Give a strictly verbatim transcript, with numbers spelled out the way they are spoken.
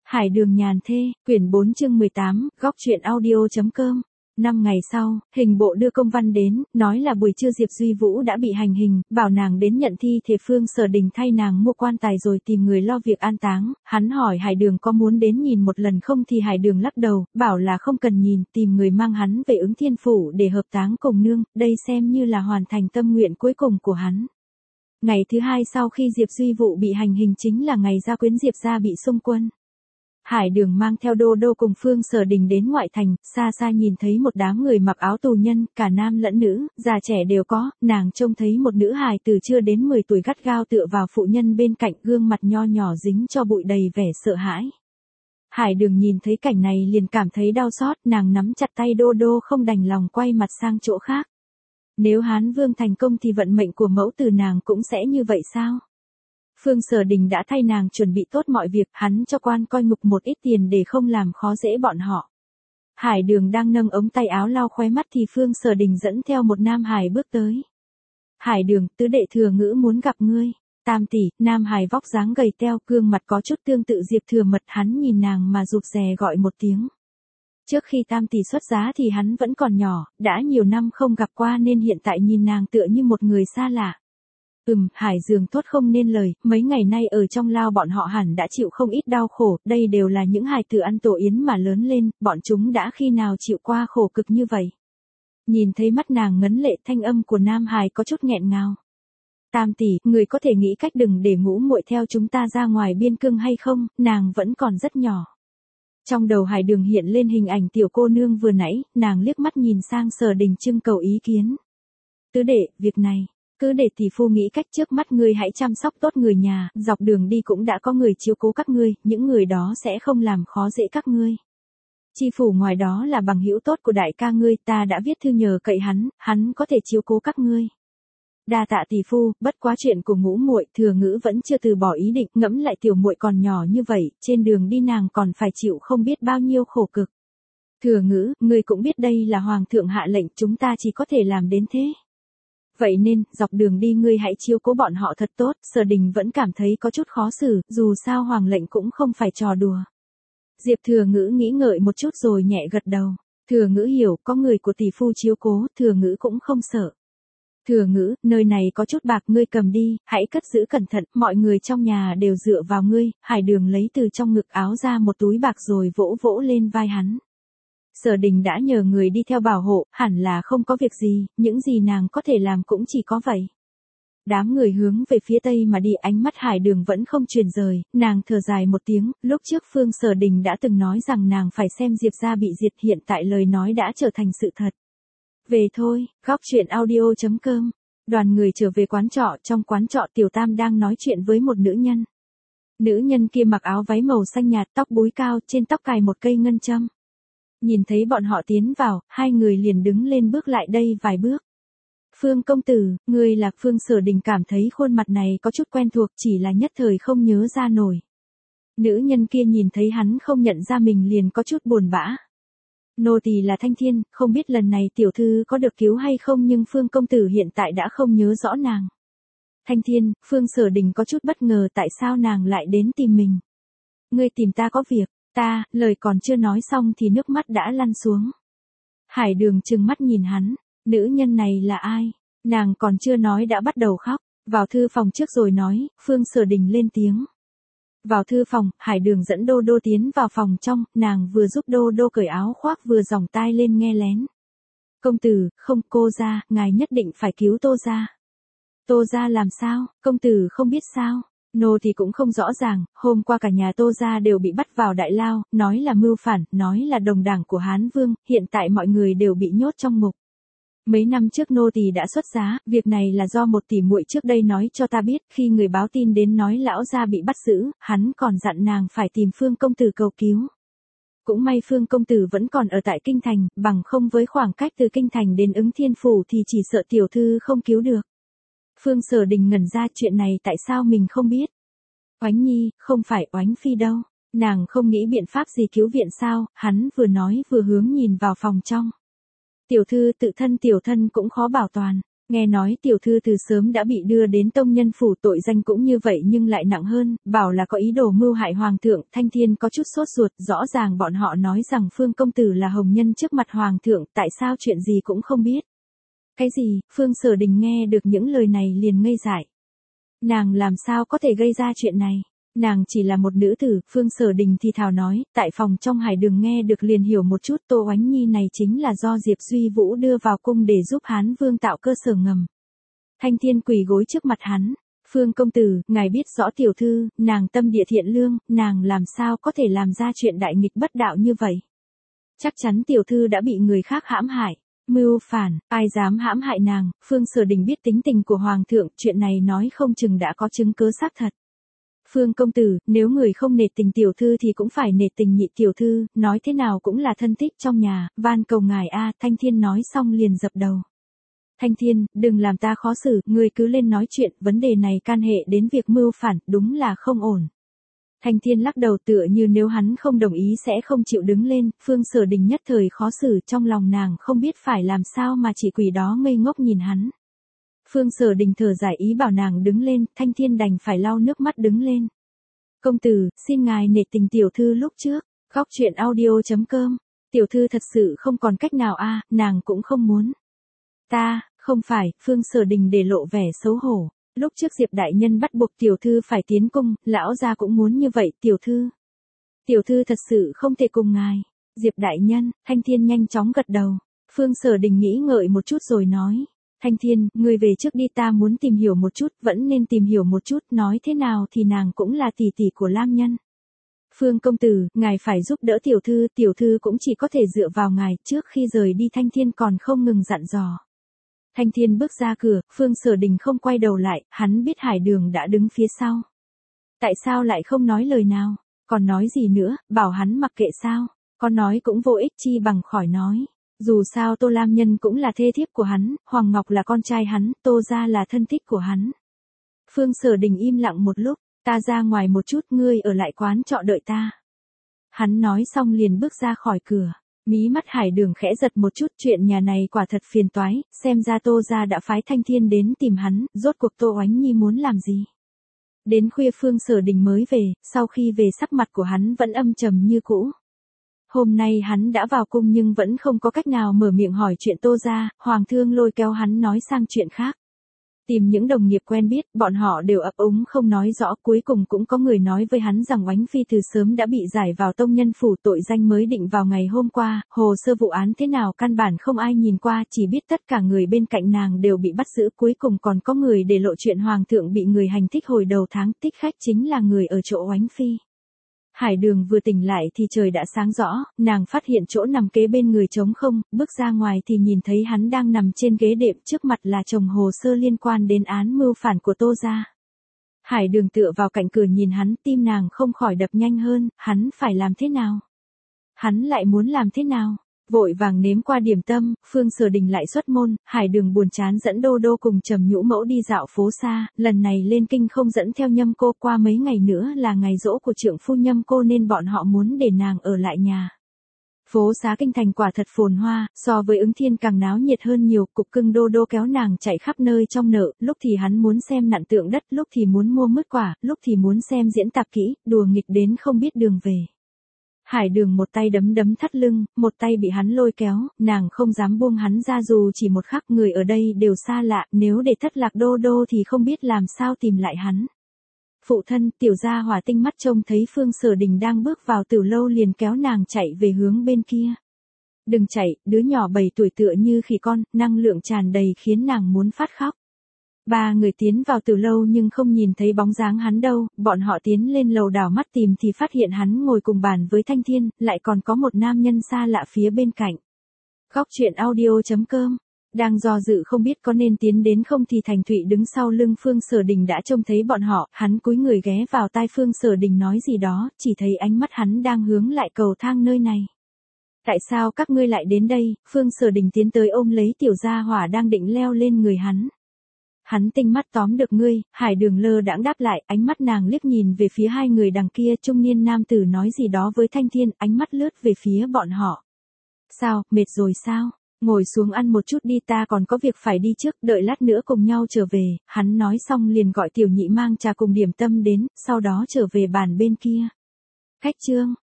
Hải đường nhàn thê, quyển bốn chương mười tám, góc truyện audio.com. Năm ngày sau, hình bộ đưa công văn đến, nói là buổi trưa Diệp Duy Vũ đã bị hành hình, bảo nàng đến nhận thi thể. Phương Sở Đình thay nàng mua quan tài rồi tìm người lo việc an táng. Hắn hỏi Hải đường có muốn đến nhìn một lần không thì Hải đường lắc đầu, bảo là không cần nhìn, tìm người mang hắn về Ứng Thiên Phủ để hợp táng cùng nương, đây xem như là hoàn thành tâm nguyện cuối cùng của hắn. Ngày thứ hai sau khi Diệp Duy Vũ bị hành hình chính là ngày gia quyến Diệp gia bị xung quân. Hải đường mang theo Đô Đô cùng Phương Sở Đình đến ngoại thành, xa xa nhìn thấy một đám người mặc áo tù nhân, cả nam lẫn nữ, già trẻ đều có, nàng trông thấy một nữ hài từ chưa đến mười tuổi gắt gao tựa vào phụ nhân bên cạnh, gương mặt nho nhỏ dính cho bụi đầy vẻ sợ hãi. Hải đường nhìn thấy cảnh này liền cảm thấy đau xót, nàng nắm chặt tay Đô Đô không đành lòng quay mặt sang chỗ khác. Nếu Hán Vương thành công thì vận mệnh của mẫu tử nàng cũng sẽ như vậy sao? Phương Sở Đình đã thay nàng chuẩn bị tốt mọi việc, hắn cho quan coi ngục một ít tiền để không làm khó dễ bọn họ. Hải đường đang nâng ống tay áo lau khóe mắt thì Phương Sở Đình dẫn theo một nam hài bước tới. Hải đường, tứ đệ Thừa Ngữ muốn gặp ngươi. Tam tỷ, nam hài vóc dáng gầy teo, gương mặt có chút tương tự Diệp Thừa Mật, hắn nhìn nàng mà rụt rè gọi một tiếng. Trước khi Tam tỷ xuất giá thì hắn vẫn còn nhỏ, đã nhiều năm không gặp qua nên hiện tại nhìn nàng tựa như một người xa lạ. Ừm, Hải dường thốt không nên lời, mấy ngày nay ở trong lao bọn họ hẳn đã chịu không ít đau khổ, đây đều là những hài tử ăn tổ yến mà lớn lên, bọn chúng đã khi nào chịu qua khổ cực như vậy. Nhìn thấy mắt nàng ngấn lệ, thanh âm của nam hài có chút nghẹn ngào. Tam tỷ, người có thể nghĩ cách đừng để Ngũ muội theo chúng ta ra ngoài biên cương hay không, nàng vẫn còn rất nhỏ. Trong đầu Hải đường hiện lên hình ảnh tiểu cô nương vừa nãy, nàng liếc mắt nhìn sang Sở Đình trưng cầu ý kiến. Tứ đệ, việc này cứ để tỷ phu nghĩ cách, trước mắt ngươi hãy chăm sóc tốt người nhà, dọc đường đi cũng đã có người chiếu cố các ngươi, những người đó sẽ không làm khó dễ các ngươi. Chi phủ ngoài đó là bằng hữu tốt của đại ca ngươi, ta đã viết thư nhờ cậy hắn, hắn có thể chiếu cố các ngươi. Đa tạ tỷ phu, bất quá chuyện của Ngũ muội, Thừa Ngữ vẫn chưa từ bỏ ý định, ngẫm lại tiểu muội còn nhỏ như vậy, trên đường đi nàng còn phải chịu không biết bao nhiêu khổ cực. Thừa Ngữ, ngươi cũng biết đây là hoàng thượng hạ lệnh, chúng ta chỉ có thể làm đến thế. Vậy nên, dọc đường đi ngươi hãy chiếu cố bọn họ thật tốt. Sở Đình vẫn cảm thấy có chút khó xử, dù sao hoàng lệnh cũng không phải trò đùa. Diệp Thừa Ngữ nghĩ ngợi một chút rồi nhẹ gật đầu. Thừa Ngữ hiểu, có người của tỷ phu chiếu cố, Thừa Ngữ cũng không sợ. Thừa Ngữ, nơi này có chút bạc ngươi cầm đi, hãy cất giữ cẩn thận, mọi người trong nhà đều dựa vào ngươi. Hải đường lấy từ trong ngực áo ra một túi bạc rồi vỗ vỗ lên vai hắn. Sở Đình đã nhờ người đi theo bảo hộ, hẳn là không có việc gì, những gì nàng có thể làm cũng chỉ có vậy. Đám người hướng về phía tây mà đi, ánh mắt Hải đường vẫn không chuyển rời, nàng thở dài một tiếng, lúc trước Phương Sở Đình đã từng nói rằng nàng phải xem Diệp gia bị diệt, hiện tại lời nói đã trở thành sự thật. Về thôi, góc truyện audio.com. Đoàn người trở về quán trọ, trong quán trọ Tiểu Tam đang nói chuyện với một nữ nhân. Nữ nhân kia mặc áo váy màu xanh nhạt, tóc búi cao, trên tóc cài một cây ngân châm. Nhìn thấy bọn họ tiến vào, hai người liền đứng lên bước lại đây vài bước. Phương công tử, ngươi là Phương Sở Đình cảm thấy khuôn mặt này có chút quen thuộc, chỉ là nhất thời không nhớ ra nổi. Nữ nhân kia nhìn thấy hắn không nhận ra mình liền có chút buồn bã. Nô tỳ là Thanh Thiên, không biết lần này tiểu thư có được cứu hay không, nhưng Phương công tử hiện tại đã không nhớ rõ nàng. Thanh Thiên, Phương Sở Đình có chút bất ngờ tại sao nàng lại đến tìm mình. Ngươi tìm ta có việc. Ta, lời còn chưa nói xong thì nước mắt đã lăn xuống. Hải đường trừng mắt nhìn hắn, nữ nhân này là ai? Nàng còn chưa nói đã bắt đầu khóc, vào thư phòng trước rồi nói, Phương Sở Đình lên tiếng. Vào thư phòng, Hải đường dẫn Đô Đô tiến vào phòng trong, nàng vừa giúp Đô Đô cởi áo khoác vừa giỏng tai lên nghe lén. Công tử, không, cô gia, ngài nhất định phải cứu Tô gia. Tô gia làm sao, công tử không biết sao? Nô thì cũng không rõ ràng, hôm qua cả nhà Tô gia đều bị bắt vào đại lao, nói là mưu phản, nói là đồng đảng của Hán Vương, hiện tại mọi người đều bị nhốt trong ngục. Mấy năm trước nô tỳ đã xuất giá, việc này là do một tỷ muội trước đây nói cho ta biết, khi người báo tin đến nói lão gia bị bắt giữ, hắn còn dặn nàng phải tìm Phương công tử cầu cứu. Cũng may Phương công tử vẫn còn ở tại kinh thành, bằng không với khoảng cách từ kinh thành đến Ứng Thiên Phủ thì chỉ sợ tiểu thư không cứu được. Phương Sở Đình ngẩn ra, chuyện này tại sao mình không biết? Oánh Nhi, không phải Oánh Phi đâu, nàng không nghĩ biện pháp gì cứu viện sao? Hắn vừa nói vừa hướng nhìn vào phòng trong. Tiểu thư tự thân tiểu thân cũng khó bảo toàn, Nghe nói tiểu thư từ sớm đã bị đưa đến tông nhân phủ, tội danh cũng như vậy nhưng lại nặng hơn, bảo là có ý đồ mưu hại hoàng thượng. Thanh Thiên có chút sốt ruột, rõ ràng bọn họ nói rằng Phương công tử là hồng nhân trước mặt hoàng thượng, tại sao chuyện gì cũng không biết. Cái gì? Phương Sở Đình nghe được những lời này liền ngây dại. Nàng làm sao có thể gây ra chuyện này? Nàng chỉ là một nữ tử. Phương Sở Đình thì thào nói, tại phòng trong Hải Đường nghe được liền hiểu một chút, Tô Oánh Nhi này chính là do Diệp Duy Vũ đưa vào cung để giúp Hán Vương tạo cơ sở ngầm. Thanh Thiên quỳ gối trước mặt hắn. Phương công tử, ngài biết rõ tiểu thư, nàng tâm địa thiện lương, nàng làm sao có thể làm ra chuyện đại nghịch bất đạo như vậy? Chắc chắn tiểu thư đã bị người khác hãm hại. Mưu phản, ai dám hãm hại nàng? Phương Sở Đình biết tính tình của hoàng thượng, chuyện này nói không chừng đã có chứng cứ xác thật. Phương công tử, nếu người không nể tình tiểu thư thì cũng phải nể tình nhị tiểu thư, nói thế nào cũng là thân thích trong nhà, van cầu ngài a. Thanh Thiên nói xong liền dập đầu. Thanh Thiên, đừng làm ta khó xử, ngươi cứ lên nói chuyện, vấn đề này can hệ đến việc mưu phản, đúng là không ổn. Thanh Thiên lắc đầu, tựa như nếu hắn không đồng ý sẽ không chịu đứng lên. Phương Sở Đình nhất thời khó xử, trong lòng nàng không biết phải làm sao mà chỉ quỳ đó ngây ngốc nhìn hắn. Phương Sở Đình thở dài ý bảo nàng đứng lên, Thanh Thiên đành phải lau nước mắt đứng lên. Công tử, xin ngài nể tình tiểu thư lúc trước. Góc truyện audio chấm com. Tiểu thư thật sự không còn cách nào a, nàng cũng không muốn. Ta, không phải. Phương Sở Đình để lộ vẻ xấu hổ. Lúc trước Diệp đại nhân bắt buộc tiểu thư phải tiến cung, lão gia cũng muốn như vậy, tiểu thư. Tiểu thư thật sự không thể cùng ngài. Diệp đại nhân. Thanh Thiên nhanh chóng gật đầu. Phương Sở Đình nghĩ ngợi một chút rồi nói. Thanh Thiên, ngươi về trước đi, ta muốn tìm hiểu một chút, vẫn nên tìm hiểu một chút, nói thế nào thì nàng cũng là tỷ tỷ của Lam Nhân. Phương công tử, ngài phải giúp đỡ tiểu thư, tiểu thư cũng chỉ có thể dựa vào ngài. Trước khi rời đi Thanh Thiên còn không ngừng dặn dò. Thanh Thiên bước ra cửa, Phương Sở Đình không quay đầu lại, hắn biết Hải Đường đã đứng phía sau. Tại sao lại không nói lời nào, còn nói gì nữa, bảo hắn mặc kệ sao, có nói cũng vô ích, chi bằng khỏi nói. Dù sao Tô Lam Nhân cũng là thê thiếp của hắn, Hoàng Ngọc là con trai hắn, Tô gia là thân thích của hắn. Phương Sở Đình im lặng một lúc, ta ra ngoài một chút, ngươi ở lại quán trọ đợi ta. Hắn nói xong liền bước ra khỏi cửa. Mí mắt Hải Đường khẽ giật một chút, chuyện nhà này quả thật phiền toái, xem ra Tô gia đã phái Thanh Thiên đến tìm hắn, rốt cuộc Tô Oánh Nhi muốn làm gì. Đến khuya Phương Sở Đình mới về, sau khi về sắc mặt của hắn vẫn âm trầm như cũ. Hôm nay hắn đã vào cung nhưng vẫn không có cách nào mở miệng hỏi chuyện Tô gia, Hoàng thương lôi kéo hắn nói sang chuyện khác. Tìm những đồng nghiệp quen biết, bọn họ đều ấp úng không nói rõ, cuối cùng cũng có người nói với hắn rằng Oánh Phi từ sớm đã bị giải vào tông nhân phủ, tội danh mới định vào ngày hôm qua, hồ sơ vụ án thế nào căn bản không ai nhìn qua, chỉ biết tất cả người bên cạnh nàng đều bị bắt giữ, cuối cùng còn có người để lộ chuyện Hoàng thượng bị người hành thích hồi đầu tháng, thích khách chính là người ở chỗ Oánh Phi. Hải Đường vừa tỉnh lại thì trời đã sáng rõ, nàng phát hiện chỗ nằm kế bên người trống không, bước ra ngoài thì nhìn thấy hắn đang nằm trên ghế đệm, trước mặt là chồng hồ sơ liên quan đến án mưu phản của Tô gia. Hải Đường tựa vào cạnh cửa nhìn hắn, tim nàng không khỏi đập nhanh hơn, hắn phải làm thế nào? Hắn lại muốn làm thế nào? Vội vàng nếm qua điểm tâm, Phương Sở Đình lại xuất môn, Hải Đường buồn chán dẫn Đô Đô cùng Trầm Nhũ Mẫu đi dạo phố xa, lần này lên kinh không dẫn theo Nhâm cô, qua mấy ngày nữa là ngày giỗ của trượng phu Nhâm cô nên bọn họ muốn để nàng ở lại nhà. Phố xá kinh thành quả thật phồn hoa, so với Ứng Thiên càng náo nhiệt hơn nhiều, cục cưng Đô Đô kéo nàng chạy khắp nơi trong nợ, lúc thì hắn muốn xem nặn tượng đất, lúc thì muốn mua mứt quả, lúc thì muốn xem diễn tạp kỹ, đùa nghịch đến không biết đường về. Hải Đường một tay đấm đấm thắt lưng, một tay bị hắn lôi kéo, nàng không dám buông hắn ra dù chỉ một khắc, người ở đây đều xa lạ, nếu để thất lạc Đô Đô thì không biết làm sao tìm lại hắn. Phụ thân, tiểu gia hỏa tinh mắt trông thấy Phương Sở Đình đang bước vào Tử lâu liền kéo nàng chạy về hướng bên kia. Đừng chạy, đứa nhỏ bảy tuổi tựa như khỉ con, năng lượng tràn đầy khiến nàng muốn phát khóc. Ba người tiến vào Tử lâu nhưng không nhìn thấy bóng dáng hắn đâu, bọn họ tiến lên lầu đảo mắt tìm thì phát hiện hắn ngồi cùng bàn với Thanh Thiên, lại còn có một nam nhân xa lạ phía bên cạnh. Góc truyện audio chấm com. Đang do dự không biết có nên tiến đến không thì Thành Thụy đứng sau lưng Phương Sở Đình đã trông thấy bọn họ, hắn cúi người ghé vào tai Phương Sở Đình nói gì đó, chỉ thấy ánh mắt hắn đang hướng lại cầu thang nơi này. Tại sao các ngươi lại đến đây? Phương Sở Đình tiến tới ôm lấy tiểu gia hỏa đang định leo lên người hắn. Hắn tinh mắt tóm được ngươi, Hải Đường lơ đãng đáp lại, ánh mắt nàng liếc nhìn về phía hai người đằng kia, trung niên nam tử nói gì đó với Thanh Thiên, ánh mắt lướt về phía bọn họ. Sao, mệt rồi sao? Ngồi xuống ăn một chút đi, ta còn có việc phải đi trước, đợi lát nữa cùng nhau trở về. Hắn nói xong liền gọi tiểu nhị mang trà cùng điểm tâm đến, sau đó trở về bàn bên kia. Khách Trương,